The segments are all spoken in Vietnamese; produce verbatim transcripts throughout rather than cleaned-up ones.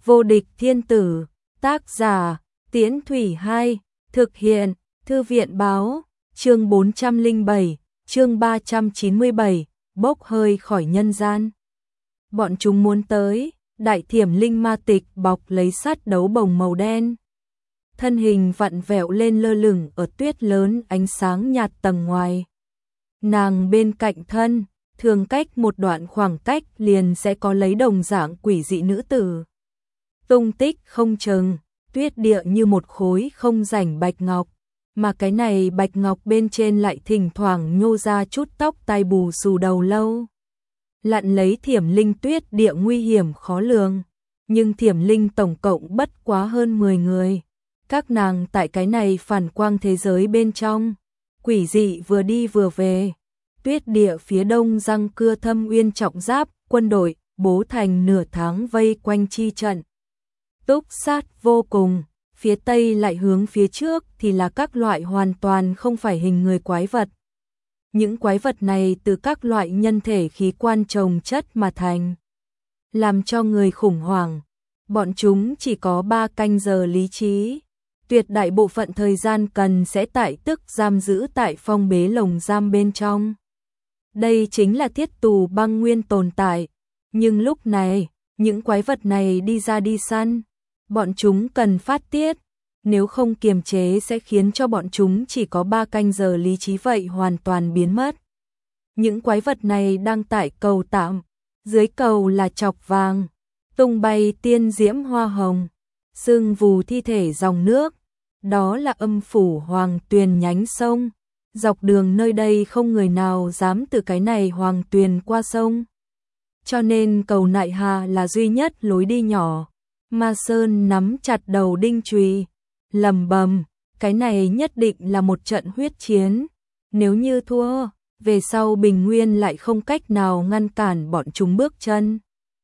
Vô địch thiên tử, tác giả, Tiễn Thủy hai, thực hiện, Thư viện báo, chương bốn trăm lẻ bảy, chương ba trăm chín mươi bảy, bốc hơi khỏi nhân gian. Bọn chúng muốn tới, đại thiểm linh ma tịch bọc lấy sắt đấu bồng màu đen. Thân hình vặn vẹo lên lơ lửng ở tuyết lớn ánh sáng nhạt tầng ngoài. Nàng bên cạnh thân, thường cách một đoạn khoảng cách liền sẽ có lấy đồng dạng quỷ dị nữ tử. Tung tích không chừng, tuyết địa như một khối không rảnh bạch ngọc, mà cái này bạch ngọc bên trên lại thỉnh thoảng nhô ra chút tóc tai bù xù đầu lâu. Lặn lấy thiểm linh tuyết địa nguy hiểm khó lường, nhưng thiểm linh tổng cộng bất quá hơn mười người. Các nàng tại cái này phản quang thế giới bên trong, quỷ dị vừa đi vừa về. Tuyết địa phía đông răng cưa Thâm Uyên trọng giáp, quân đội, bố thành nửa tháng vây quanh chi trận. Túc sát vô cùng, phía tây lại hướng phía trước thì là các loại hoàn toàn không phải hình người quái vật. Những quái vật này từ các loại nhân thể khí quan chồng chất mà thành, làm cho người khủng hoảng. Bọn chúng chỉ có ba canh giờ lý trí, tuyệt đại bộ phận thời gian cần sẽ tại tức giam giữ tại phong bế lồng giam bên trong. Đây chính là thiết tù băng nguyên tồn tại, nhưng lúc này, những quái vật này đi ra đi săn, bọn chúng cần phát tiết, nếu không kiềm chế sẽ khiến cho bọn chúng chỉ có ba canh giờ lý trí vậy hoàn toàn biến mất. Những quái vật này đang tại cầu tạm, dưới cầu là chọc vàng, tung bay tiên diễm hoa hồng, sương vù thi thể dòng nước, đó là âm phủ hoàng tuyền nhánh sông. Dọc đường nơi đây không người nào dám từ cái này hoàng tuyền qua sông, cho nên cầu Nại Hà là duy nhất lối đi nhỏ. Ma Sơn nắm chặt đầu đinh chùy, lầm bầm, cái này nhất định là một trận huyết chiến, nếu như thua, về sau Bình Nguyên lại không cách nào ngăn cản bọn chúng bước chân,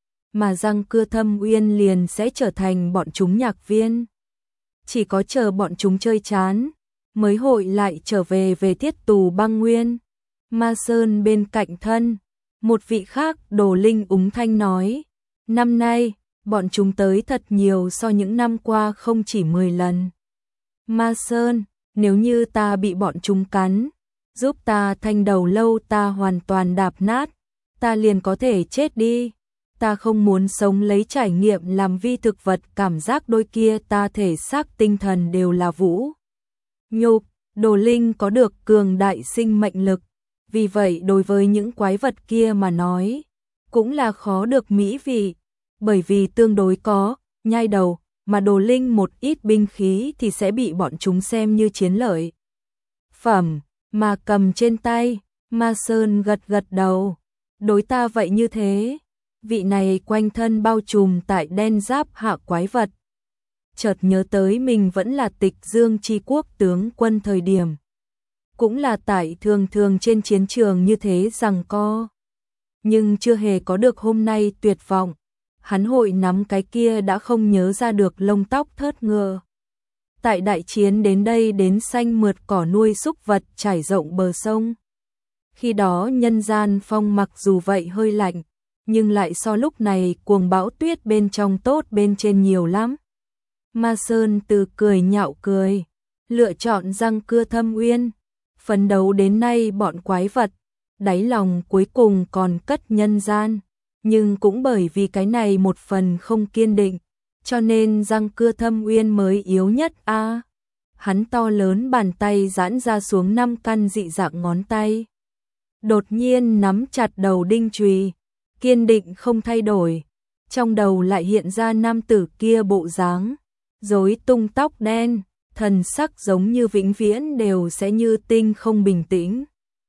mà răng cưa Thâm Uyên liền sẽ trở thành bọn chúng nhạc viên. Chỉ có chờ bọn chúng chơi chán, mới hội lại trở về về thiết tù băng nguyên. Ma Sơn bên cạnh thân, một vị khác Đồ Linh úng thanh nói, năm nay, bọn chúng tới thật nhiều so những năm qua không chỉ mười lần. Ma Sơn, nếu như ta bị bọn chúng cắn, giúp ta thanh đầu lâu ta hoàn toàn đạp nát, ta liền có thể chết đi. Ta không muốn sống lấy trải nghiệm làm vi thực vật, cảm giác đôi kia ta thể xác tinh thần đều là vũ nhục. Đồ Linh có được cường đại sinh mệnh lực, vì vậy đối với những quái vật kia mà nói, cũng là khó được mỹ vị, bởi vì tương đối có nhai đầu, mà Đồ Linh một ít binh khí thì sẽ bị bọn chúng xem như chiến lợi phẩm mà cầm trên tay. Ma Sơn gật gật đầu, đối ta vậy như thế. Vị này quanh thân bao trùm tại đen giáp hạ quái vật, chợt nhớ tới mình vẫn là Tịch Dương Chi Quốc tướng quân thời điểm, cũng là tại thường thường trên chiến trường như thế giằng co, nhưng chưa hề có được hôm nay tuyệt vọng. Hắn hội nắm cái kia đã không nhớ ra được lông tóc thớt ngựa. Tại đại chiến đến đây đến xanh mượt cỏ nuôi súc vật trải rộng bờ sông. Khi đó nhân gian phong mặc dù vậy hơi lạnh, nhưng lại so lúc này cuồng bão tuyết bên trong tốt bên trên nhiều lắm. Ma Sơn từ cười nhạo cười, lựa chọn răng cưa Thâm Uyên. Phấn đấu đến nay bọn quái vật, đáy lòng cuối cùng còn cất nhân gian, nhưng cũng bởi vì cái này một phần không kiên định, cho nên răng cưa Thâm Uyên mới yếu nhất a. À, hắn to lớn bàn tay giãn ra xuống năm căn dị dạng ngón tay, đột nhiên nắm chặt đầu đinh chùy, kiên định không thay đổi. Trong đầu lại hiện ra nam tử kia bộ dáng, rối tung tóc đen, thần sắc giống như vĩnh viễn đều sẽ như tinh không bình tĩnh.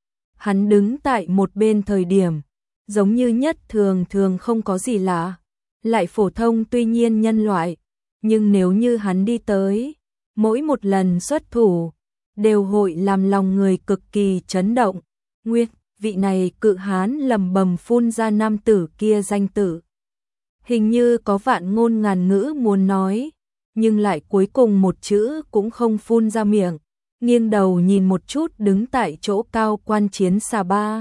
Hắn đứng tại một bên thời điểm, giống như nhất thường thường không có gì lạ, lại phổ thông tuy nhiên nhân loại, nhưng nếu như hắn đi tới, mỗi một lần xuất thủ, đều hội làm lòng người cực kỳ chấn động. Nguyên, vị này cự hán lầm bầm phun ra nam tử kia danh tử. Hình như có vạn ngôn ngàn ngữ muốn nói, nhưng lại cuối cùng một chữ cũng không phun ra miệng, nghiêng đầu nhìn một chút đứng tại chỗ cao quan chiến xà ba.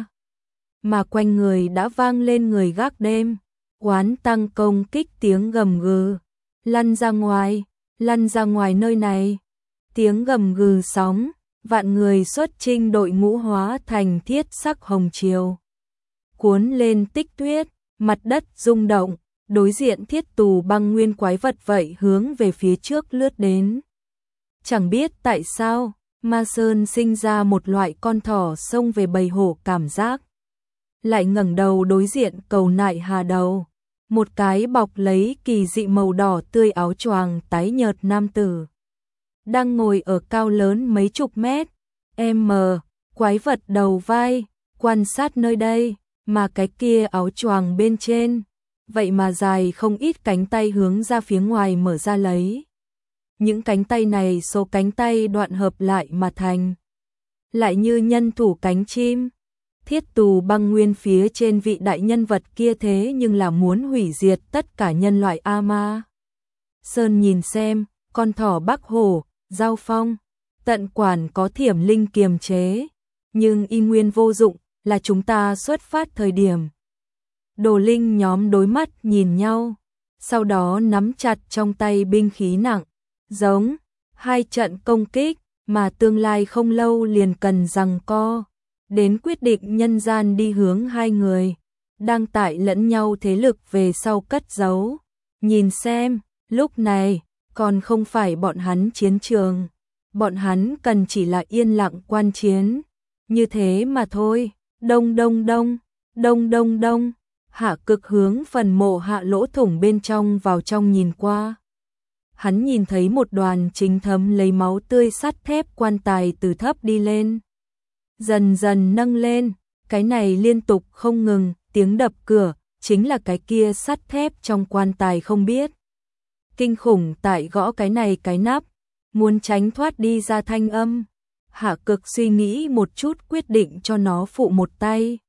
Mà quanh người đã vang lên người gác đêm, oán tăng công kích tiếng gầm gừ, lăn ra ngoài, lăn ra ngoài nơi này. Tiếng gầm gừ sóng, vạn người xuất chinh đội ngũ hóa thành thiết sắc hồng chiều. Cuốn lên tích tuyết, mặt đất rung động, đối diện thiết tù băng nguyên quái vật vậy hướng về phía trước lướt đến. Chẳng biết tại sao, Ma Sơn sinh ra một loại con thỏ xông về bầy hổ cảm giác. Lại ngẩng đầu đối diện cầu nại hà đầu. Một cái bọc lấy kỳ dị màu đỏ tươi áo choàng tái nhợt nam tử. Đang ngồi ở cao lớn mấy chục mét. M, quái vật đầu vai, quan sát nơi đây, mà cái kia áo choàng bên trên. Vậy mà dài không ít cánh tay hướng ra phía ngoài mở ra lấy. Những cánh tay này số cánh tay đoạn hợp lại mà thành. Lại như nhân thủ cánh chim. Thiết tù băng nguyên phía trên vị đại nhân vật kia thế nhưng là muốn hủy diệt tất cả nhân loại A Ma. Sơn nhìn xem, con thỏ Bắc Hổ, Giao Phong, tận quản có thiểm linh kiềm chế. Nhưng y nguyên vô dụng, là chúng ta xuất phát thời điểm. Đồ linh nhóm đối mắt nhìn nhau, sau đó nắm chặt trong tay binh khí nặng, giống hai trận công kích mà tương lai không lâu liền cần giằng co, đến quyết định nhân gian đi hướng hai người, đang tại lẫn nhau thế lực về sau cất giấu. Nhìn xem, lúc này, còn không phải bọn hắn chiến trường, bọn hắn cần chỉ là yên lặng quan chiến, như thế mà thôi. Đông đông đông, đông đông đông. Hạ Cực hướng phần mộ hạ lỗ thủng bên trong vào trong nhìn qua. Hắn nhìn thấy một đoàn chính thấm lấy máu tươi sắt thép quan tài từ thấp đi lên. Dần dần nâng lên, cái này liên tục không ngừng, tiếng đập cửa, chính là cái kia sắt thép trong quan tài không biết. Kinh khủng tại gõ cái này cái nắp, muốn tránh thoát đi ra thanh âm. Hạ Cực suy nghĩ một chút quyết định cho nó phụ một tay.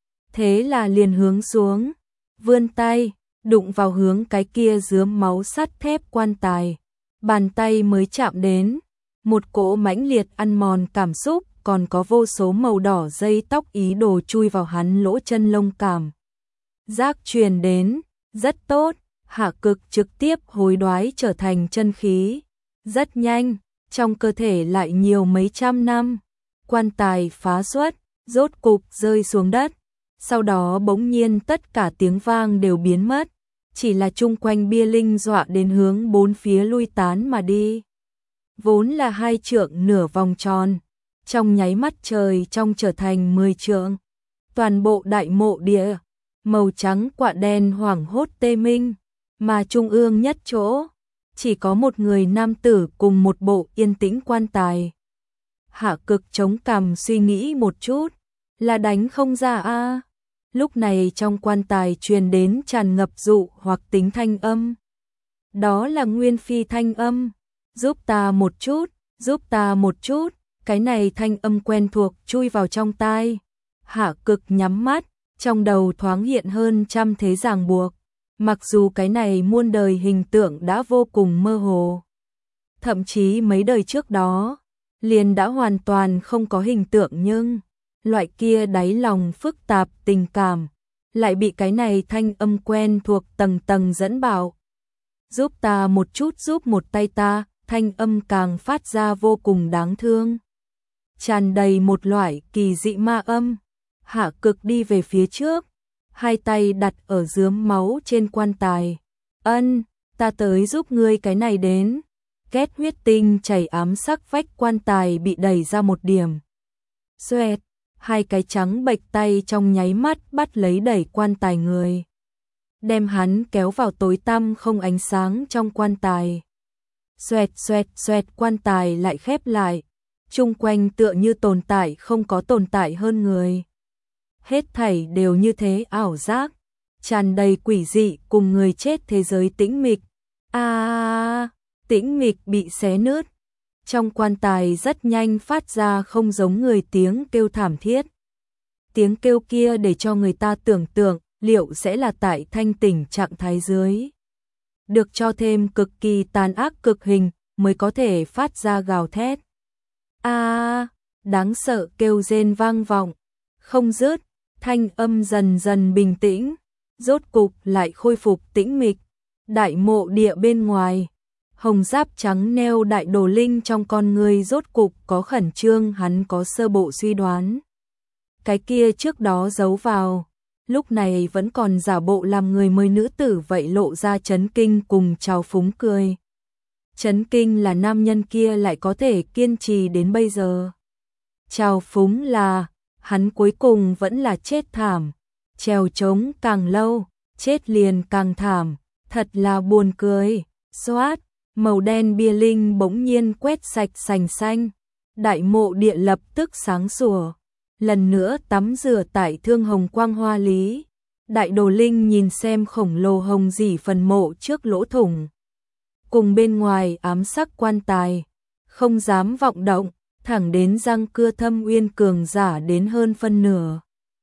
Thế là liền hướng xuống, vươn tay, đụng vào hướng cái kia rướm máu sắt thép quan tài. Bàn tay mới chạm đến, một cỗ mãnh liệt ăn mòn cảm xúc, còn có vô số màu đỏ dây tóc ý đồ chui vào hắn lỗ chân lông cảm. Giác truyền đến, rất tốt, Hạ Cực trực tiếp hối đoái trở thành chân khí. Rất nhanh, trong cơ thể lại nhiều mấy trăm năm, quan tài phá xuất, rốt cục rơi xuống đất. Sau đó bỗng nhiên tất cả tiếng vang đều biến mất, chỉ là chung quanh bia linh dọa đến hướng bốn phía lui tán mà đi. Vốn là hai trượng nửa vòng tròn, trong nháy mắt trời trong trở thành mười trượng. Toàn bộ đại mộ địa, màu trắng quạ đen hoảng hốt tê minh, mà trung ương nhất chỗ, chỉ có một người nam tử cùng một bộ yên tĩnh quan tài. Hạ Cực chống cằm suy nghĩ một chút, là đánh không ra a. À. Lúc này trong quan tài truyền đến tràn ngập dụ hoặc tính thanh âm. Đó là Nguyên Phi thanh âm. Giúp ta một chút, giúp ta một chút. Cái này thanh âm quen thuộc chui vào trong tai. Hạ Cực nhắm mắt, trong đầu thoáng hiện hơn trăm thế ràng buộc. Mặc dù cái này muôn đời hình tượng đã vô cùng mơ hồ. Thậm chí mấy đời trước đó, liền đã hoàn toàn không có hình tượng nhưng loại kia đáy lòng phức tạp tình cảm, lại bị cái này thanh âm quen thuộc tầng tầng dẫn bảo. Giúp ta một chút, giúp một tay ta, thanh âm càng phát ra vô cùng đáng thương. Tràn đầy một loại kỳ dị ma âm. Hạ Cực đi về phía trước, hai tay đặt ở rướm máu trên quan tài. Ân, ta tới giúp ngươi cái này đến. Kết huyết tinh chảy ám sắc vách quan tài bị đẩy ra một điểm. Xoẹt, hai cái trắng bệch tay trong nháy mắt bắt lấy đẩy quan tài người. Đem hắn kéo vào tối tăm không ánh sáng trong quan tài. Xoẹt xoẹt xoẹt quan tài lại khép lại. Chung quanh tựa như tồn tại không có tồn tại hơn người. Hết thảy đều như thế ảo giác, tràn đầy quỷ dị cùng người chết thế giới tĩnh mịch. A, à, tĩnh mịch bị xé nứt. Trong quan tài rất nhanh phát ra không giống người tiếng kêu thảm thiết. Tiếng kêu kia để cho người ta tưởng tượng liệu sẽ là tại thanh tỉnh trạng thái dưới. Được cho thêm cực kỳ tàn ác cực hình mới có thể phát ra gào thét. A, à, đáng sợ kêu rên vang vọng, không dứt. Thanh âm dần dần bình tĩnh, rốt cục lại khôi phục tĩnh mịch. Đại mộ địa bên ngoài, hồng giáp trắng neo đại đồ linh trong con người rốt cục có khẩn trương, hắn có sơ bộ suy đoán. Cái kia trước đó giấu vào, lúc này vẫn còn giả bộ làm người mới nữ tử vậy lộ ra chấn kinh cùng trào phúng cười. Chấn kinh là nam nhân kia lại có thể kiên trì đến bây giờ. Trào phúng là, hắn cuối cùng vẫn là chết thảm, trèo trống càng lâu, chết liền càng thảm, thật là buồn cười. Xoát, màu đen bia linh bỗng nhiên quét sạch sành xanh, đại mộ địa lập tức sáng sủa, lần nữa tắm rửa tại thương hồng quang hoa lý. Đại đồ linh nhìn xem khổng lồ hồng dỉ phần mộ trước lỗ thủng, cùng bên ngoài ám sắc quan tài, không dám vọng động, thẳng đến răng cưa thâm uyên cường giả đến hơn phân nửa.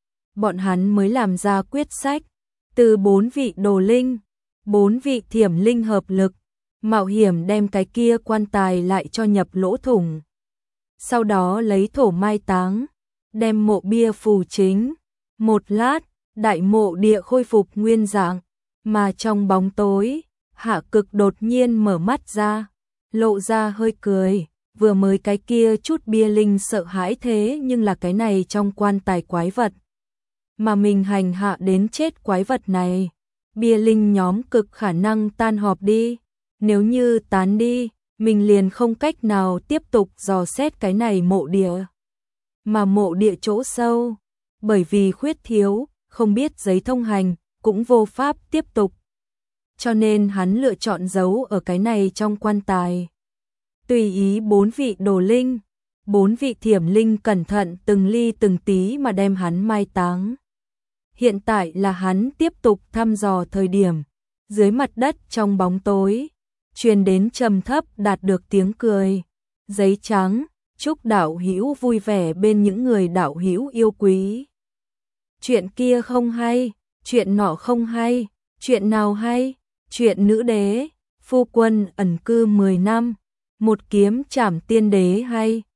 Bọn hắn mới làm ra quyết sách, từ bốn vị đồ linh, bốn vị thiểm linh hợp lực, mạo hiểm đem cái kia quan tài lại cho nhập lỗ thủng. Sau đó lấy thổ mai táng, đem mộ bia phù chính. Một lát, đại mộ địa khôi phục nguyên dạng, mà trong bóng tối, Hạ Cực đột nhiên mở mắt ra, lộ ra hơi cười. Vừa mới cái kia chút bia linh sợ hãi, thế nhưng là cái này trong quan tài quái vật. Mà mình hành hạ đến chết quái vật này, bia linh nhóm cực khả năng tan họp đi. Nếu như tán đi, mình liền không cách nào tiếp tục dò xét cái này mộ địa. Mà mộ địa chỗ sâu, bởi vì khuyết thiếu, không biết giấy thông hành, cũng vô pháp tiếp tục. Cho nên hắn lựa chọn giấu ở cái này trong quan tài. Tùy ý bốn vị đồ linh, bốn vị thiểm linh cẩn thận từng ly từng tí mà đem hắn mai táng. Hiện tại là hắn tiếp tục thăm dò thời điểm, dưới mặt đất trong bóng tối, truyền đến trầm thấp đạt được tiếng cười. Giấy trắng, chúc đạo hữu vui vẻ bên những người đạo hữu yêu quý. Chuyện kia không hay, chuyện nọ không hay, chuyện nào hay? Chuyện nữ đế, phu quân ẩn cư mười năm, một kiếm trảm tiên đế hay?